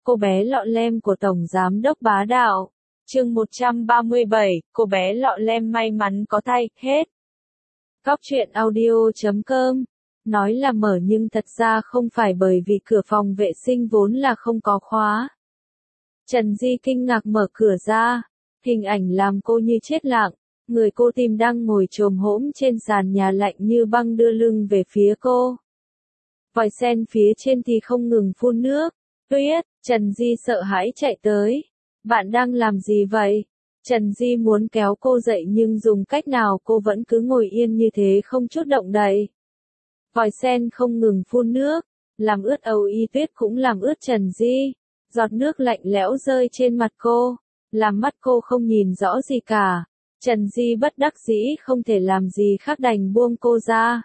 cô bé lọ lem của Tổng Giám đốc bá đạo. Chương 137, cô bé lọ lem may mắn có thai, hết. Góc truyện audio.com. Nói là mở nhưng thật ra không phải bởi vì cửa phòng vệ sinh vốn là không có khóa. Trần Di kinh ngạc mở cửa ra. Hình ảnh làm cô như chết lặng. Người cô tìm đang ngồi chồm hổm trên sàn nhà lạnh như băng đưa lưng về phía cô. Vòi sen phía trên thì không ngừng phun nước. Tuyết, Trần Di sợ hãi chạy tới. Bạn đang làm gì vậy? Trần Di muốn kéo cô dậy nhưng dùng cách nào cô vẫn cứ ngồi yên như thế không chút động đậy. Vòi sen không ngừng phun nước, làm ướt âu y Tuyết cũng làm ướt Trần Di. Giọt nước lạnh lẽo rơi trên mặt cô, làm mắt cô không nhìn rõ gì cả. Trần Di bất đắc dĩ không thể làm gì khác đành buông cô ra.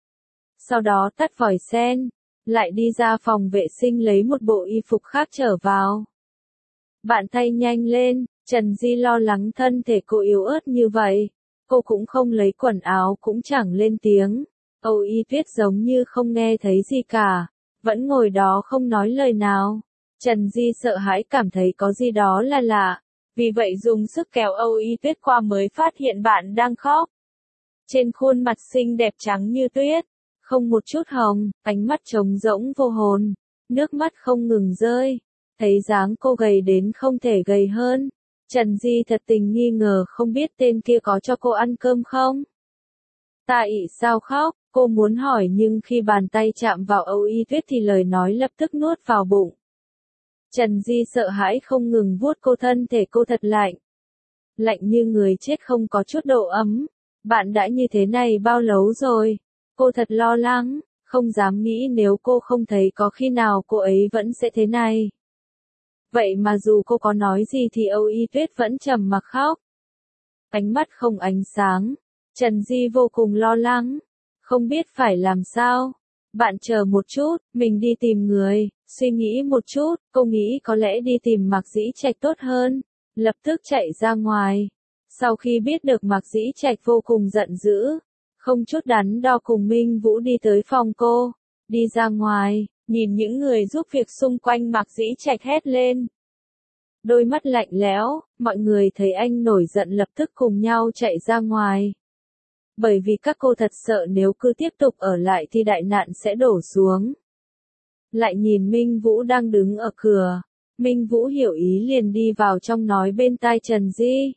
Sau đó tắt vòi sen, lại đi ra phòng vệ sinh lấy một bộ y phục khác trở vào. Bạn thay nhanh lên, Trần Di lo lắng thân thể cô yếu ớt như vậy. Cô cũng không lấy quần áo cũng chẳng lên tiếng. Âu y Tuyết giống như không nghe thấy gì cả, vẫn ngồi đó không nói lời nào. Trần Di sợ hãi cảm thấy có gì đó là lạ, vì vậy dùng sức kéo Âu y Tuyết qua mới phát hiện bạn đang khóc. Trên khuôn mặt xinh đẹp trắng như tuyết, không một chút hồng, ánh mắt trống rỗng vô hồn, nước mắt không ngừng rơi. Thấy dáng cô gầy đến không thể gầy hơn, Trần Di thật tình nghi ngờ không biết tên kia có cho cô ăn cơm không. Tại sao khóc, cô muốn hỏi nhưng khi bàn tay chạm vào Âu y Tuyết thì lời nói lập tức nuốt vào bụng. Trần Di sợ hãi không ngừng vuốt cô, thân thể cô thật lạnh. Lạnh như người chết không có chút độ ấm. Bạn đã như thế này bao lâu rồi? Cô thật lo lắng, không dám nghĩ nếu cô không thấy có khi nào cô ấy vẫn sẽ thế này. Vậy mà dù cô có nói gì thì Âu y Tuyết vẫn trầm mặc khóc. Ánh mắt không ánh sáng. Trần Di vô cùng lo lắng, không biết phải làm sao. Bạn chờ một chút, mình đi tìm người. Suy nghĩ một chút, cô nghĩ có lẽ đi tìm Mạc Dĩ Trạch tốt hơn. Lập tức chạy ra ngoài. Sau khi biết được Mạc Dĩ Trạch vô cùng giận dữ, không chút đắn đo cùng Minh Vũ đi tới phòng cô. Đi ra ngoài, nhìn những người giúp việc xung quanh Mạc Dĩ Trạch hét lên. Đôi mắt lạnh lẽo, mọi người thấy anh nổi giận lập tức cùng nhau chạy ra ngoài. Bởi vì các cô thật sợ nếu cứ tiếp tục ở lại thì đại nạn sẽ đổ xuống. Lại nhìn Minh Vũ đang đứng ở cửa. Minh Vũ hiểu ý liền đi vào trong nói bên tai Trần Di.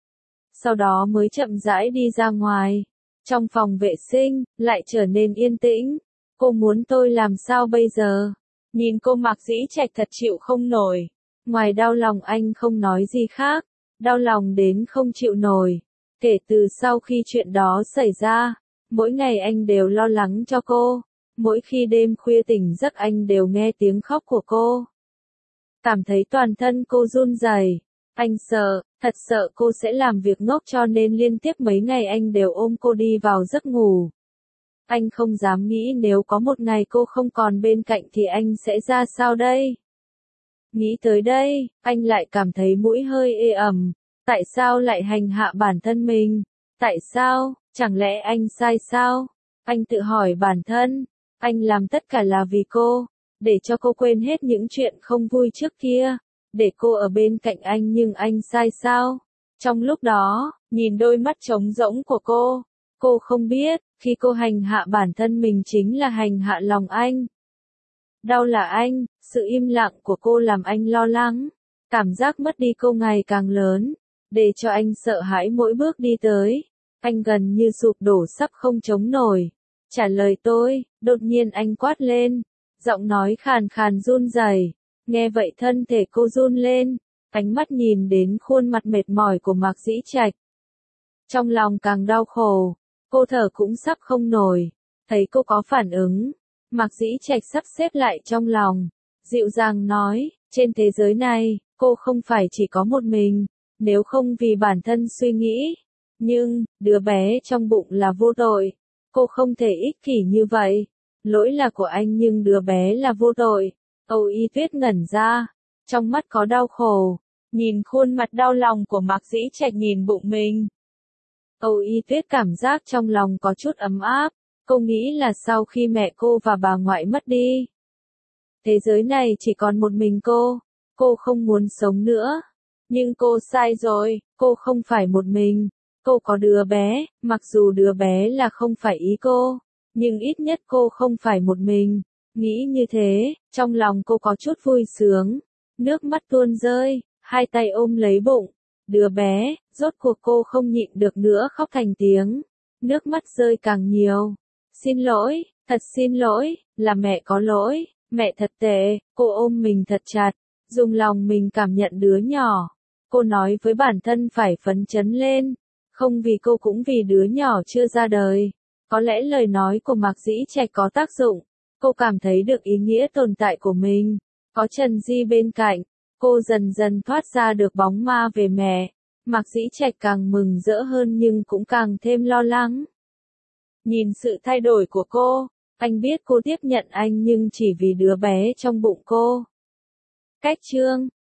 Sau đó mới chậm rãi đi ra ngoài. Trong phòng vệ sinh, lại trở nên yên tĩnh. Cô muốn tôi làm sao bây giờ? Nhìn cô Mạc Dĩ Trạch thật chịu không nổi. Ngoài đau lòng anh không nói gì khác. Đau lòng đến không chịu nổi. Kể từ sau khi chuyện đó xảy ra, mỗi ngày anh đều lo lắng cho cô. Mỗi khi đêm khuya tỉnh giấc anh đều nghe tiếng khóc của cô. Cảm thấy toàn thân cô run rẩy. Anh sợ, thật sợ cô sẽ làm việc ngốc cho nên liên tiếp mấy ngày anh đều ôm cô đi vào giấc ngủ. Anh không dám nghĩ nếu có một ngày cô không còn bên cạnh thì anh sẽ ra sao đây? Nghĩ tới đây, anh lại cảm thấy mũi hơi ê ẩm. Tại sao lại hành hạ bản thân mình? Tại sao? Chẳng lẽ anh sai sao? Anh tự hỏi bản thân. Anh làm tất cả là vì cô, để cho cô quên hết những chuyện không vui trước kia, để cô ở bên cạnh anh nhưng anh sai sao? Trong lúc đó, nhìn đôi mắt trống rỗng của cô không biết, khi cô hành hạ bản thân mình chính là hành hạ lòng anh. Đau là anh, sự im lặng của cô làm anh lo lắng, cảm giác mất đi cô ngày càng lớn, để cho anh sợ hãi mỗi bước đi tới. Anh gần như sụp đổ sắp không chống nổi. Trả lời tôi, đột nhiên anh quát lên, giọng nói khàn khàn run rẩy. Nghe vậy thân thể cô run lên, ánh mắt nhìn đến khuôn mặt mệt mỏi của Mạc Dĩ Trạch. Trong lòng càng đau khổ, cô thở cũng sắp không nổi, thấy cô có phản ứng, Mạc Dĩ Trạch sắp xếp lại trong lòng, dịu dàng nói, trên thế giới này, cô không phải chỉ có một mình, nếu không vì bản thân suy nghĩ, nhưng, đứa bé trong bụng là vô tội. Cô không thể ích kỷ như vậy. Lỗi là của anh nhưng đứa bé là vô tội. Âu y Tuyết ngẩn ra. Trong mắt có đau khổ. Nhìn khuôn mặt đau lòng của Mạc Dĩ Trạch nhìn bụng mình. Âu y Tuyết cảm giác trong lòng có chút ấm áp. Cô nghĩ là sau khi mẹ cô và bà ngoại mất đi, thế giới này chỉ còn một mình cô. cô không muốn sống nữa. Nhưng cô sai rồi, cô không phải một mình. Cô có đứa bé, mặc dù đứa bé là không phải ý cô, nhưng ít nhất cô không phải một mình. Nghĩ như thế, trong lòng cô có chút vui sướng. Nước mắt tuôn rơi, hai tay ôm lấy bụng. Đứa bé, rốt cuộc cô không nhịn được nữa khóc thành tiếng. Nước mắt rơi càng nhiều. Xin lỗi, thật xin lỗi, là mẹ có lỗi, mẹ thật tệ. Cô ôm mình thật chặt, dùng lòng mình cảm nhận đứa nhỏ. Cô nói với bản thân phải phấn chấn lên, không vì cô cũng vì đứa nhỏ chưa ra đời. Có lẽ lời nói của Mạc Dĩ Trạch có tác dụng, cô cảm thấy được ý nghĩa tồn tại của mình. Có Trần Di bên cạnh, cô dần dần thoát ra được bóng ma về mẹ. Mạc Dĩ Trạch càng mừng rỡ hơn nhưng cũng càng thêm lo lắng. Nhìn sự thay đổi của cô, anh biết cô tiếp nhận anh nhưng chỉ vì đứa bé trong bụng cô. Cách chương